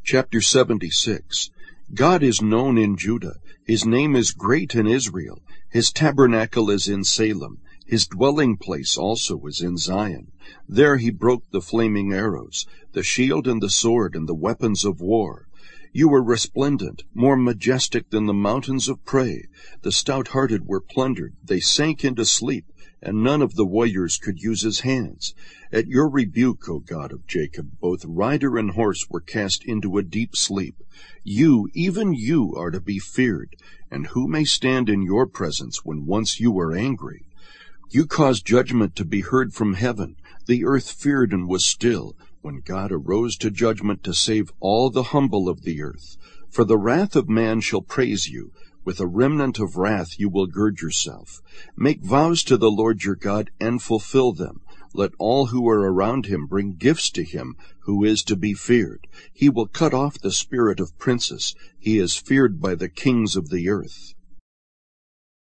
Chapter 76. God is known in Judah. His name is great in Israel. His tabernacle is in Salem. His dwelling place also is in Zion. There he broke the flaming arrows, the shield and the sword and the weapons of war. You were resplendent, more majestic than the mountains of prey. The stout-hearted were plundered. They sank into sleep, and none of the warriors could use his hands. At your rebuke, O God of Jacob, both rider and horse were cast into a deep sleep. You, even you, are to be feared, and who may stand in your presence when once you were angry? You caused judgment to be heard from heaven. The earth feared and was still, when God arose to judgment to save all the humble of the earth. For the wrath of man shall praise you. With a remnant of wrath you will gird yourself. Make vows to the Lord your God and fulfill them. Let all who are around him bring gifts to him who is to be feared. He will cut off the spirit of princes. He is feared by the kings of the earth.